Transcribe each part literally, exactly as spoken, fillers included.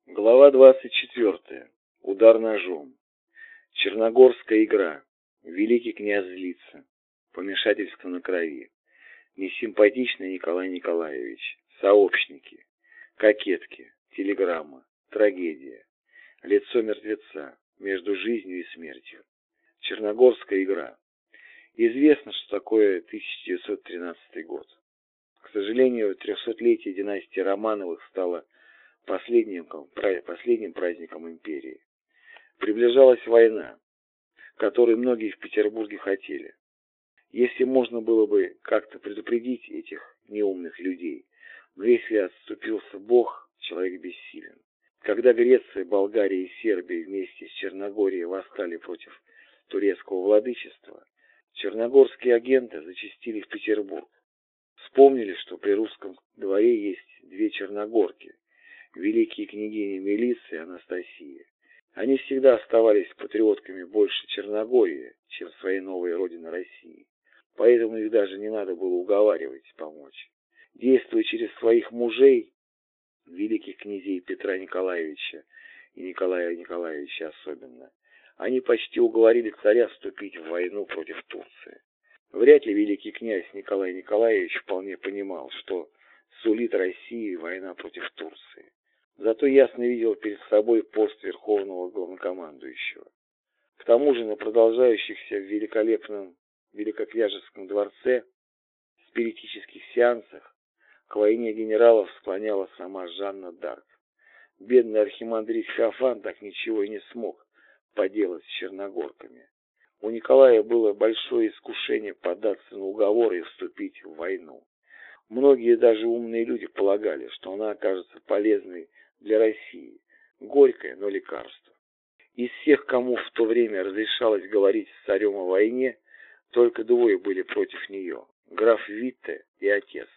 Глава двадцать четвёртая. Удар ножом. Черногорская игра. Великий князь злится. Помешательство на крови. Несимпатичный Николай Николаевич. Сообщники. Кокетки. Телеграмма. Трагедия. Лицо мертвеца. Между жизнью и смертью. Черногорская игра. Известно, что такое тысяча девятьсот тринадцатый год. К сожалению, трехсотлетие династии Романовых стало Последним, последним праздником империи. Приближалась война, которую многие в Петербурге хотели. Если можно было бы как-то предупредить этих неумных людей, но если отступился Бог, человек бессилен. Когда Греция, Болгария и Сербия вместе с Черногорией восстали против турецкого владычества, черногорские агенты зачастили в Петербург. Вспомнили, что при русском дворе есть две черногорки, великие княгини Милиция и Анастасия. Они всегда оставались патриотками больше Черногории, чем своей новой родины России. Поэтому их даже не надо было уговаривать помочь. Действуя через своих мужей, великих князей Петра Николаевича и Николая Николаевича особенно, они почти уговорили царя вступить в войну против Турции. Вряд ли великий князь Николай Николаевич вполне понимал, что сулит России война против Турции. Зато ясно видел перед собой пост верховного главнокомандующего. К тому же на продолжающихся в великолепном Великокняжеском дворце спиритических сеансах к войне генералов склоняла сама Жанна д'Арк. Бедный архимандрит Феофан так ничего и не смог поделать с черногорками. У Николая было большое искушение поддаться на уговоры и вступить в войну. Многие даже умные люди полагали, что она окажется полезной для России. Горькое, но лекарство. Из всех, кому в то время разрешалось говорить с царем о войне, только двое были против нее – граф Витте и отец.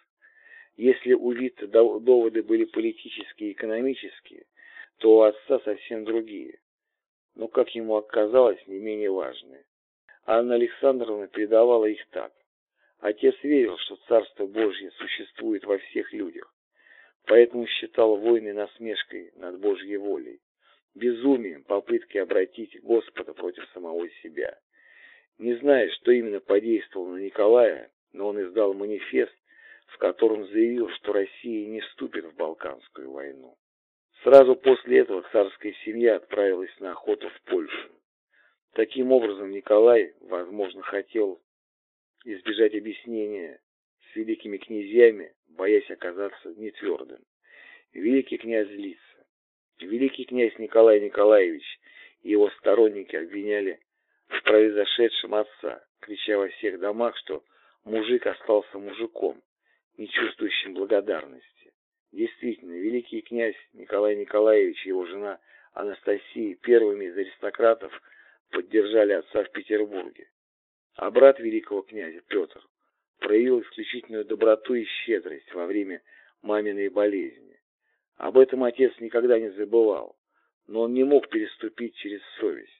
Если у Витте доводы были политические и экономические, то у отца совсем другие, но, как ему оказалось, не менее важные. Анна Александровна передавала их так. Отец верил, что Царство Божье существует во всех людях, поэтому считал войны насмешкой над Божьей волей, безумием попытки обратить Господа против самого себя. Не зная, что именно подействовало на Николая, но он издал манифест, в котором заявил, что Россия не вступит в Балканскую войну. Сразу после этого царская семья отправилась на охоту в Польшу. Таким образом, Николай, возможно, хотел избежать объяснения с великими князьями, боясь оказаться нетвердым. Великий князь злится. Великий князь Николай Николаевич и его сторонники обвиняли в произошедшем отца, крича во всех домах, что мужик остался мужиком, не чувствующим благодарности. Действительно, великий князь Николай Николаевич и его жена Анастасия первыми из аристократов поддержали отца в Петербурге. А брат великого князя Петр проявил исключительную доброту и щедрость во время маминой болезни. Об этом отец никогда не забывал, но он не мог переступить через совесть.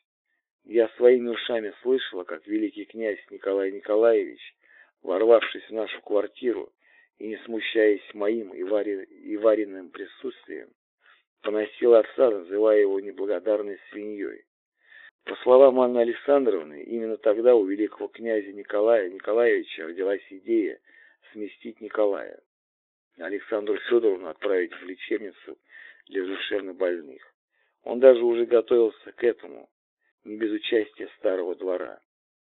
Я своими ушами слышала, как великий князь Николай Николаевич, ворвавшись в нашу квартиру и не смущаясь моим и, Вари... и Вариным присутствием, поносил отца, называя его неблагодарной свиньей. По словам Анны Александровны, именно тогда у великого князя Николая Николаевича родилась идея сместить Николая, Александру Федоровну отправить в лечебницу для душевнобольных. Он даже уже готовился к этому, не без участия старого двора.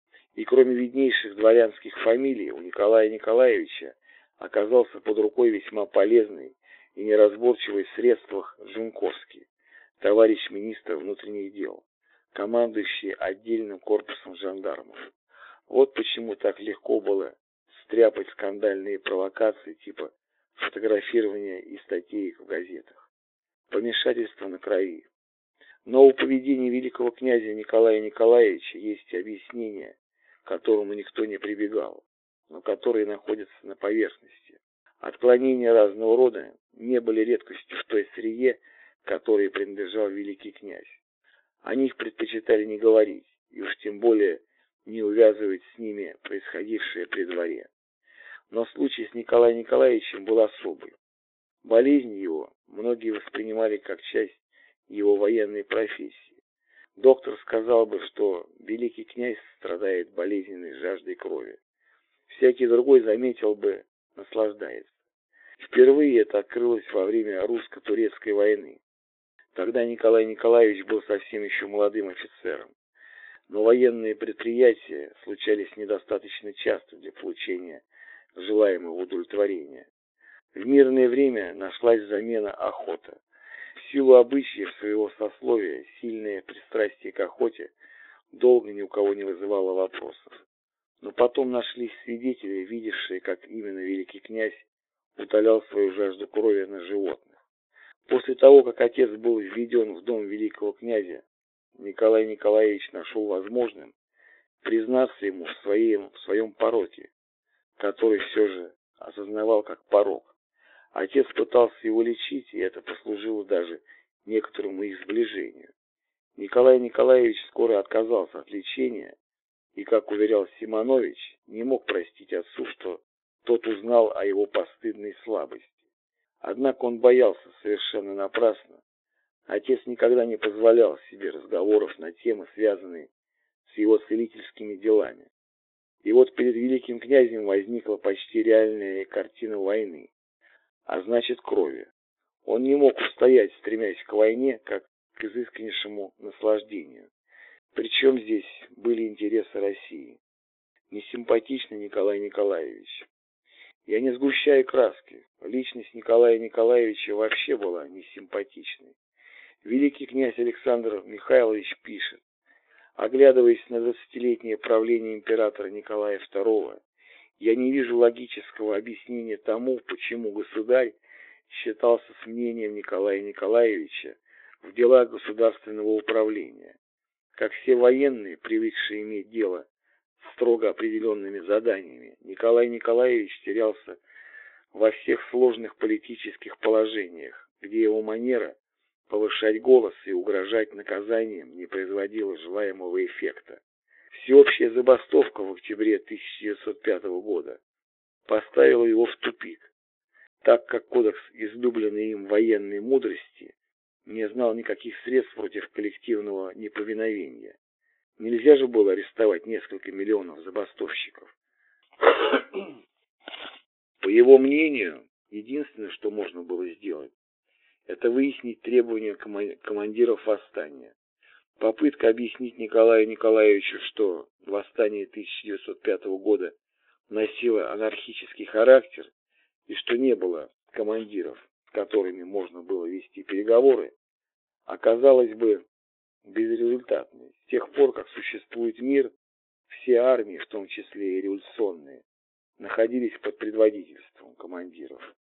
И кроме виднейших дворянских фамилий, у Николая Николаевича оказался под рукой весьма полезный и неразборчивый в средствах Жунковский, товарищ министра внутренних дел, командующий отдельным корпусом жандармов. Вот почему так легко было стряпать скандальные провокации типа фотографирования и статей в газетах. Помешательство на крови. Но у поведения великого князя Николая Николаевича есть объяснение, к которому никто не прибегал, но которые находятся на поверхности. Отклонения разного рода не были редкостью в той среде, которой принадлежал великий князь. О них предпочитали не говорить, и уж тем более не увязывать с ними происходившее при дворе. Но случай с Николаем Николаевичем был особый. Болезнь его многие воспринимали как часть его военной профессии. Доктор сказал бы, что великий князь страдает болезненной жаждой крови. Всякий другой заметил бы, наслаждается. Впервые это открылось во время русско-турецкой войны. Тогда Николай Николаевич был совсем еще молодым офицером. Но военные предприятия случались недостаточно часто для получения желаемого удовлетворения. В мирное время нашлась замена охота. В силу обычаев своего сословия сильное пристрастие к охоте долго ни у кого не вызывало вопросов. Но потом нашлись свидетели, видевшие, как именно великий князь утолял свою жажду крови на животных. После того, как отец был введен в дом великого князя, Николай Николаевич нашел возможным признаться ему в своем, в своем пороке, который все же осознавал как порок. Отец пытался его лечить, и это послужило даже некоторому их сближению. Николай Николаевич скоро отказался от лечения и, как уверял Симонович, не мог простить отцу, что тот узнал о его постыдной слабости. Однако он боялся совершенно напрасно. Отец никогда не позволял себе разговоров на темы, связанные с его целительскими делами. И вот перед великим князем возникла почти реальная картина войны, а значит крови. Он не мог устоять, стремясь к войне, как к изысканнейшему наслаждению. Причем здесь были интересы России. Несимпатичный Николай Николаевич. Я не сгущаю краски. Личность Николая Николаевича вообще была несимпатичной. Великий князь Александр Михайлович пишет: оглядываясь на двадцатилетнее правление императора Николая второго, я не вижу логического объяснения тому, почему государь считался с мнением Николая Николаевича в делах государственного управления. Как все военные, привыкшие иметь дело с строго определенными заданиями, Николай Николаевич терялся во всех сложных политических положениях, где его манера повышать голос и угрожать наказанием не производила желаемого эффекта. Всеобщая забастовка в октябре тысяча девятьсот пятого года поставила его в тупик, так как кодекс излюбленной им военной мудрости не знал никаких средств против коллективного неповиновения. Нельзя же было арестовать несколько миллионов забастовщиков. По его мнению, единственное, что можно было сделать, это выяснить требования командиров восстания. Попытка объяснить Николаю Николаевичу, что восстание тысяча девятьсот пятого года носило анархический характер и что не было командиров, с которыми можно было вести переговоры, оказалось бы безрезультатной. С тех пор, как существует мир, все армии, в том числе и революционные, находились под предводительством командиров.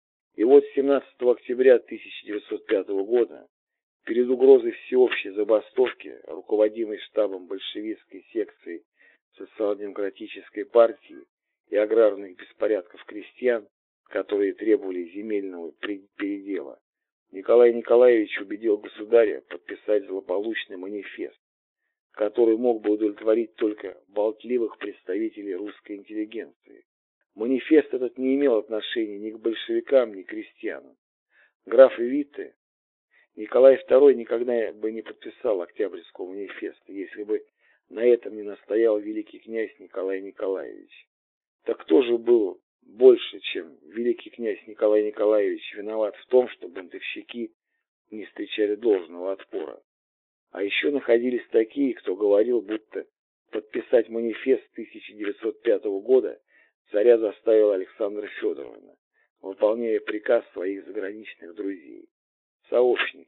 И вот семнадцатого октября тысяча девятьсот пятого года, перед угрозой всеобщей забастовки, руководимой штабом большевистской секции социал-демократической партии и аграрных беспорядков крестьян, которые требовали земельного передела, Николай Николаевич убедил государя подписать злополучный манифест, который мог бы удовлетворить только болтливых представителей русской интеллигенции. Манифест этот не имел отношения ни к большевикам, ни к крестьянам. Граф Витте, Николай второй никогда бы не подписал Октябрьского манифеста, если бы на этом не настоял великий князь Николай Николаевич. Так кто же был больше, чем великий князь Николай Николаевич, виноват в том, что бунтовщики не встречали должного отпора? А еще находились такие, кто говорил, будто подписать манифест тысяча девятьсот пятого года царя заставила Александра Федоровна, выполняя приказ своих заграничных друзей, сообщники.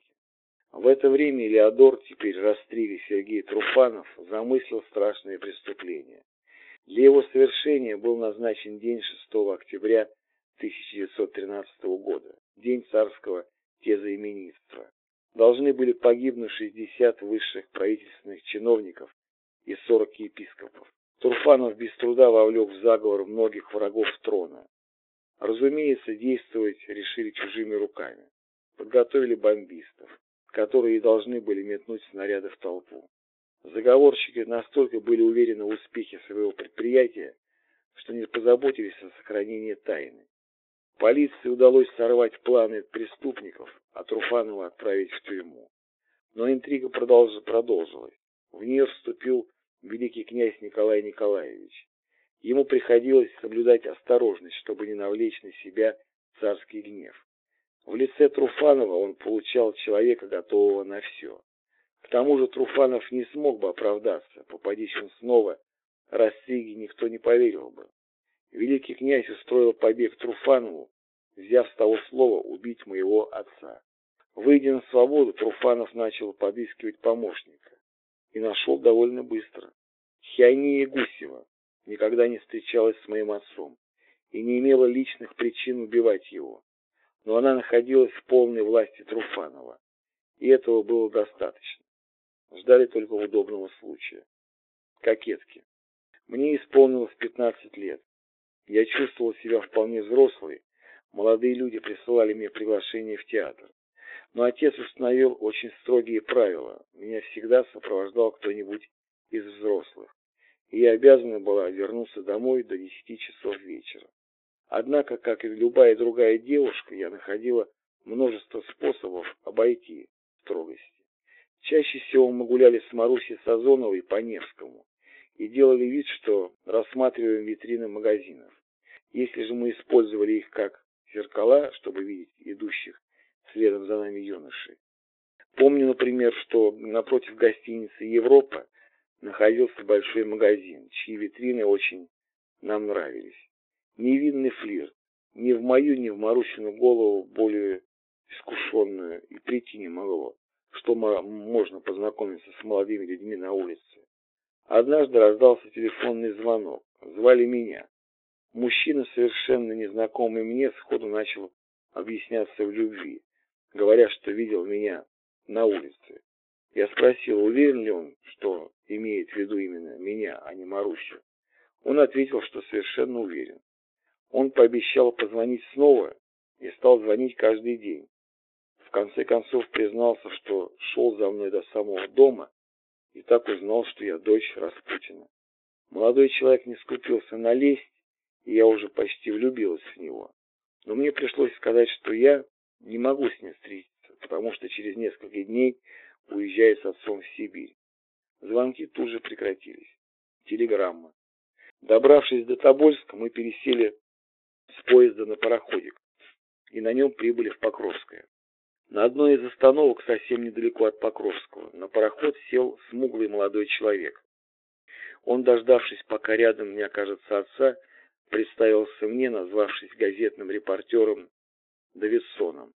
В это время Леодор, теперь Растриг, Сергей Труфанов, замыслил страшное преступление. Для его совершения был назначен день шестого октября тысяча девятьсот тринадцатого года, день царского тезаименитства. Должны были погибнуть шестьдесят высших правительственных чиновников и сорок епископов. Труфанов без труда вовлек в заговор многих врагов трона. Разумеется, действовать решили чужими руками. Подготовили бомбистов, которые должны были метнуть снаряды в толпу. Заговорщики настолько были уверены в успехе своего предприятия, что не позаботились о сохранении тайны. Полиции удалось сорвать планы преступников, а Труфанова отправить в тюрьму. Но интрига продолж... продолжилась. В нее вступил великий князь Николай Николаевич. Ему приходилось соблюдать осторожность, чтобы не навлечь на себя царский гнев. В лице Труфанова он получал человека, готового на все. К тому же Труфанов не смог бы оправдаться, попадись он снова, Растриге никто не поверил бы. Великий князь устроил побег Труфанову, взяв с того слова убить моего отца. Выйдя на свободу, Труфанов начал подыскивать помощника. И нашел довольно быстро. Хиания Гусева никогда не встречалась с моим отцом и не имела личных причин убивать его. Но она находилась в полной власти Труфанова, и этого было достаточно. Ждали только удобного случая. Кокетки. Мне исполнилось пятнадцать лет. Я чувствовал себя вполне взрослой. Молодые люди присылали мне приглашение в театр. Но отец установил очень строгие правила. Меня всегда сопровождал кто-нибудь из взрослых. И я обязана была вернуться домой до десяти часов вечера. Однако, как и любая другая девушка, я находила множество способов обойти строгости. Чаще всего мы гуляли с Марусей Сазоновой по Невскому и делали вид, что рассматриваем витрины магазинов. Если же мы использовали их как зеркала, чтобы видеть идущих следом за нами юношей. Помню, например, что напротив гостиницы «Европа» находился большой магазин, чьи витрины очень нам нравились. Невинный флирт. Ни в мою, ни в Марусину голову более искушенную и прийти не могло, что можно познакомиться с молодыми людьми на улице. Однажды раздался телефонный звонок. Звали меня. Мужчина, совершенно незнакомый мне, сходу начал объясняться в любви, говоря, что видел меня на улице. Я спросил, уверен ли он, что имеет в виду именно меня, а не Марусю. Он ответил, что совершенно уверен. Он пообещал позвонить снова и стал звонить каждый день. В конце концов признался, что шел за мной до самого дома и так узнал, что я дочь Распутина. Молодой человек не скупился налезть, и я уже почти влюбилась в него. Но мне пришлось сказать, что я не могу с ним встретиться, потому что через несколько дней уезжаю с отцом в Сибирь. Звонки тут же прекратились. Телеграмма. Добравшись до Тобольска, мы пересели с поезда на пароходик и на нем прибыли в Покровское. На одной из остановок, совсем недалеко от Покровского, на пароход сел смуглый молодой человек. Он, дождавшись, пока рядом не окажется отца, представился мне, назвавшись газетным репортером Давидсоном.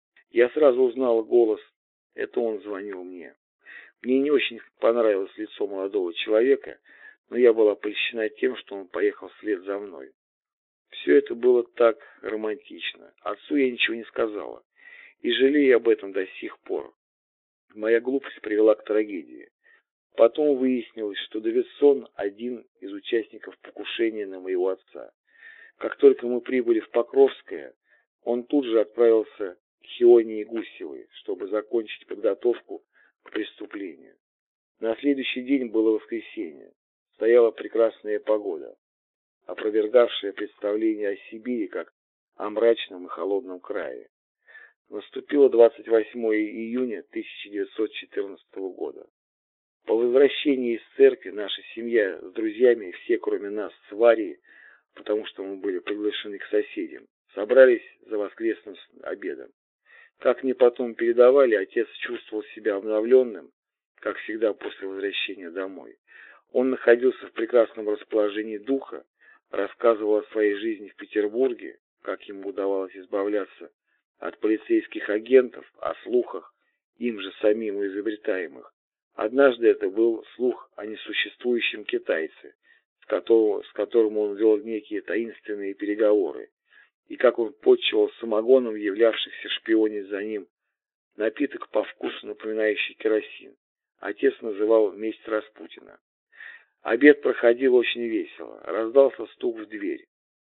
Я сразу узнал голос, это он звонил мне. Мне не очень понравилось лицо молодого человека, но я была польщена тем, что он поехал вслед за мной. Все это было так романтично. Отцу я ничего не сказала, и жалею об этом до сих пор. Моя глупость привела к трагедии. Потом выяснилось, что Давидсон один из участников покушения на моего отца. Как только мы прибыли в Покровское, он тут же отправился к Хионии Гусевой, чтобы закончить подготовку к преступлению. На следующий день было воскресенье. Стояла прекрасная погода, опровергавшая представление о Сибири как о мрачном и холодном крае. Наступило двадцать восьмое июня тысяча девятьсот четырнадцатого года. По возвращении из церкви наша семья с друзьями, все кроме нас с Варей, потому что мы были приглашены к соседям, собрались за воскресным обедом. Как мне потом передавали, отец чувствовал себя обновленным, как всегда после возвращения домой. Он находился в прекрасном расположении духа, рассказывал о своей жизни в Петербурге, как ему удавалось избавляться от полицейских агентов, о слухах, им же самим изобретаемых. Однажды это был слух о несуществующем китайце, с которого, с которым он вел некие таинственные переговоры, и как он подчивал самогоном являвшихся шпионить за ним, напиток по вкусу напоминающий керосин. Отец называл месть Распутина. Обед проходил очень весело. Раздался стук в дверь.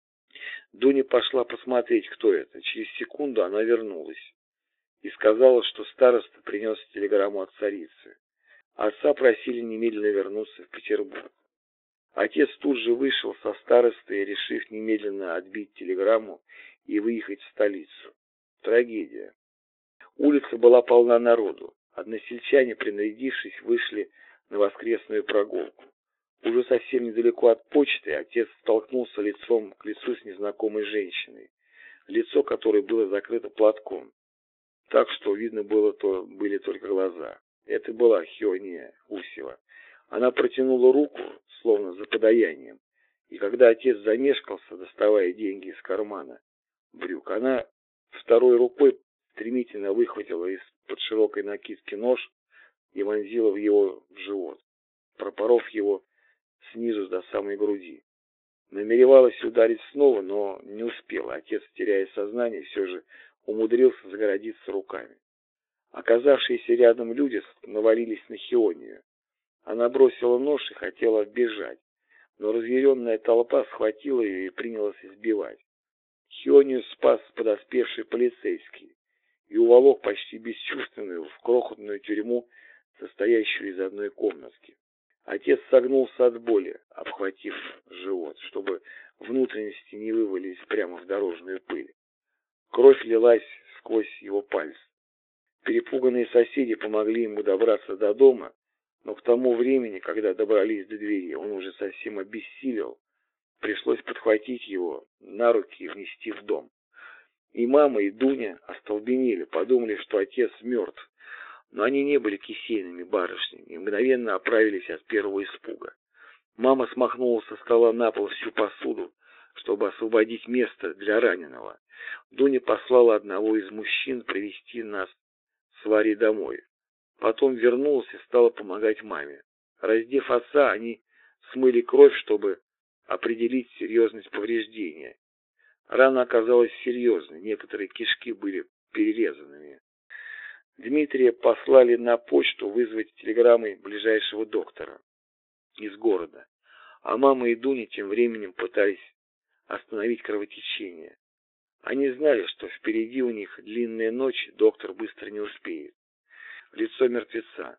Дуня пошла посмотреть, кто это. Через секунду она вернулась и сказала, что староста принес телеграмму от царицы. Отца просили немедленно вернуться в Петербург. Отец тут же вышел со старостой, решив немедленно отбить телеграмму и выехать в столицу. Трагедия. Улица была полна народу. Односельчане, принарядившись, вышли на воскресную прогулку. Уже совсем недалеко от почты отец столкнулся лицом к лицу с незнакомой женщиной, лицо которой было закрыто платком, так что видно было то, были только глаза. Это была Хиония Усева. Она протянула руку, словно за подаянием, и когда отец замешкался, доставая деньги из кармана брюк, она второй рукой стремительно выхватила из-под широкой накидки нож и вонзила в его в живот, пропоров его снизу до самой груди. Намеревалась ударить снова, но не успела. Отец, теряя сознание, все же умудрился загородиться руками. Оказавшиеся рядом люди навалились на Хионию. Она бросила нож и хотела бежать, но разъяренная толпа схватила ее и принялась избивать. Хионию спас подоспевший полицейский и уволок почти бесчувственную в крохотную тюрьму, состоящую из одной комнатки. Отец согнулся от боли, обхватив живот, чтобы внутренности не вывалились прямо в дорожную пыль. Кровь лилась сквозь его пальцы. Перепуганные соседи помогли ему добраться до дома, но к тому времени, когда добрались до двери, он уже совсем обессилел. Пришлось подхватить его на руки и внести в дом. И мама, и Дуня остолбенели, подумали, что отец мертв. Но они не были кисейными барышнями и мгновенно оправились от первого испуга. Мама смахнула со стола на пол всю посуду, чтобы освободить место для раненого. Дуня послала одного из мужчин привезти нас с Варей домой. Потом вернулась и стала помогать маме. Раздев отца, они смыли кровь, чтобы определить серьезность повреждения. Рана оказалась серьезной, некоторые кишки были перерезанными. Дмитрия послали на почту вызвать телеграммой ближайшего доктора из города, а мама и Дуня тем временем пытались остановить кровотечение. Они знали, что впереди у них длинная ночь, доктор быстро не успеет. Лицо мертвеца.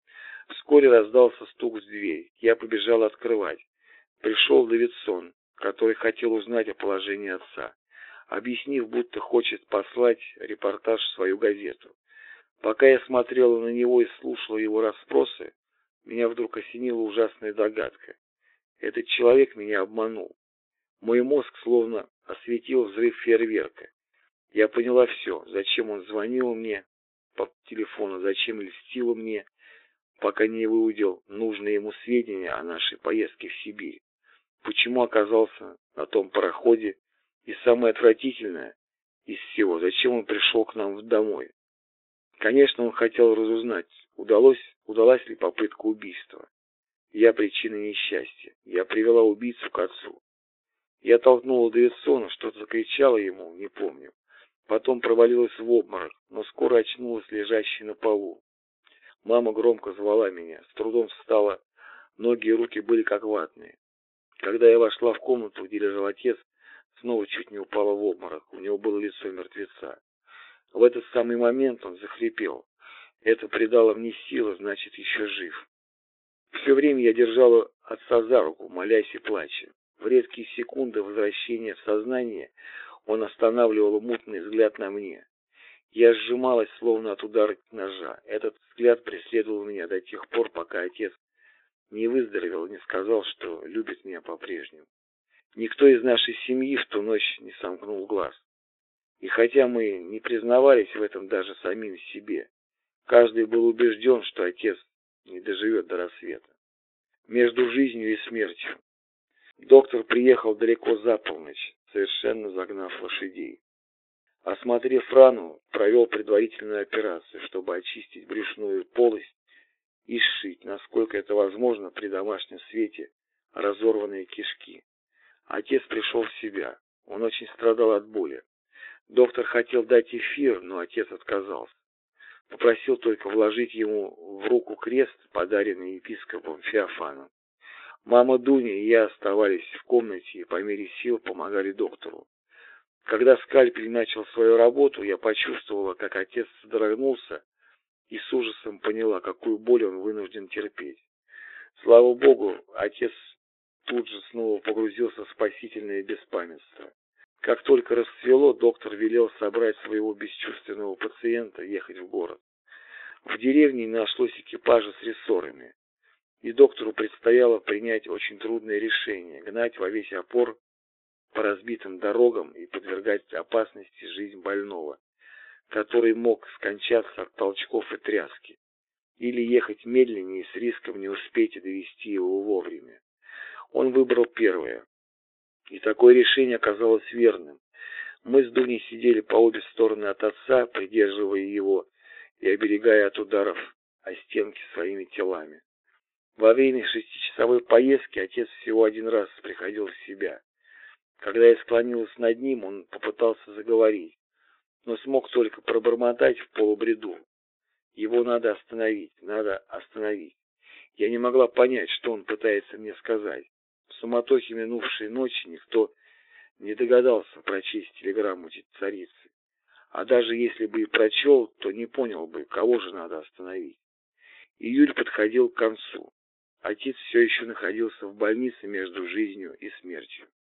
Вскоре раздался стук в дверь. Я побежал открывать. Пришел Давидсон, который хотел узнать о положении отца, объяснив, будто хочет послать репортаж в свою газету. Пока я смотрела на него и слушала его расспросы, меня вдруг осенила ужасная догадка. Этот человек меня обманул. Мой мозг словно осветил взрыв фейерверка. Я поняла все, зачем он звонил мне по телефону, зачем льстил мне, пока не выудил нужные ему сведения о нашей поездке в Сибирь, почему оказался на том пароходе, и самое отвратительное из всего, зачем он пришел к нам домой. Конечно, он хотел разузнать, удалось, удалась ли попытка убийства. Я причина несчастья. Я привела убийцу к отцу. Я толкнула Давидсона, что-то закричала ему, не помню. Потом провалилась в обморок, но скоро очнулась лежащей на полу. Мама громко звала меня, с трудом встала, ноги и руки были как ватные. Когда я вошла в комнату, где лежал отец, снова чуть не упала в обморок, у него было лицо мертвеца. В этот самый момент он захрипел. Это придало мне силы, значит, еще жив. Все время я держала отца за руку, молясь и плача. В редкие секунды возвращения в сознание он останавливал мутный взгляд на мне. Я сжималась, словно от удара ножа. Этот взгляд преследовал меня до тех пор, пока отец не выздоровел и не сказал, что любит меня по-прежнему. Никто из нашей семьи в ту ночь не сомкнул глаз. И хотя мы не признавались в этом даже самим себе, каждый был убежден, что отец не доживет до рассвета. Между жизнью и смертью. Доктор приехал далеко за полночь, совершенно загнав лошадей. Осмотрев рану, провел предварительную операцию, чтобы очистить брюшную полость и сшить, насколько это возможно при домашнем свете, разорванные кишки. Отец пришел в себя. Он очень страдал от боли. Доктор хотел дать эфир, но отец отказался. Попросил только вложить ему в руку крест, подаренный епископом Феофаном. Мама Дуня и я оставались в комнате и по мере сил помогали доктору. Когда скальпель начал свою работу, я почувствовала, как отец содрогнулся и с ужасом поняла, какую боль он вынужден терпеть. Слава Богу, отец тут же снова погрузился в спасительное беспамятство. Как только расцвело, доктор велел собрать своего бесчувственного пациента, ехать в город. В деревне не нашлось экипажа с рессорами, и доктору предстояло принять очень трудное решение – гнать во весь опор по разбитым дорогам и подвергать опасности жизнь больного, который мог скончаться от толчков и тряски, или ехать медленнее с риском не успеть довести его вовремя. Он выбрал первое, и такое решение оказалось верным. Мы с Дуней сидели по обе стороны от отца, придерживая его и оберегая от ударов о стенки своими телами. Во время шестичасовой поездки отец всего один раз приходил в себя. Когда я склонилась над ним, он попытался заговорить, но смог только пробормотать в полубреду. Его надо остановить, надо остановить. Я не могла понять, что он пытается мне сказать. В суматохе минувшей ночи никто не догадался прочесть телеграмму царицы. А даже если бы и прочел, то не понял бы, кого же надо остановить. Июль подходил к концу. Отец все еще находился в больнице между жизнью и смертью.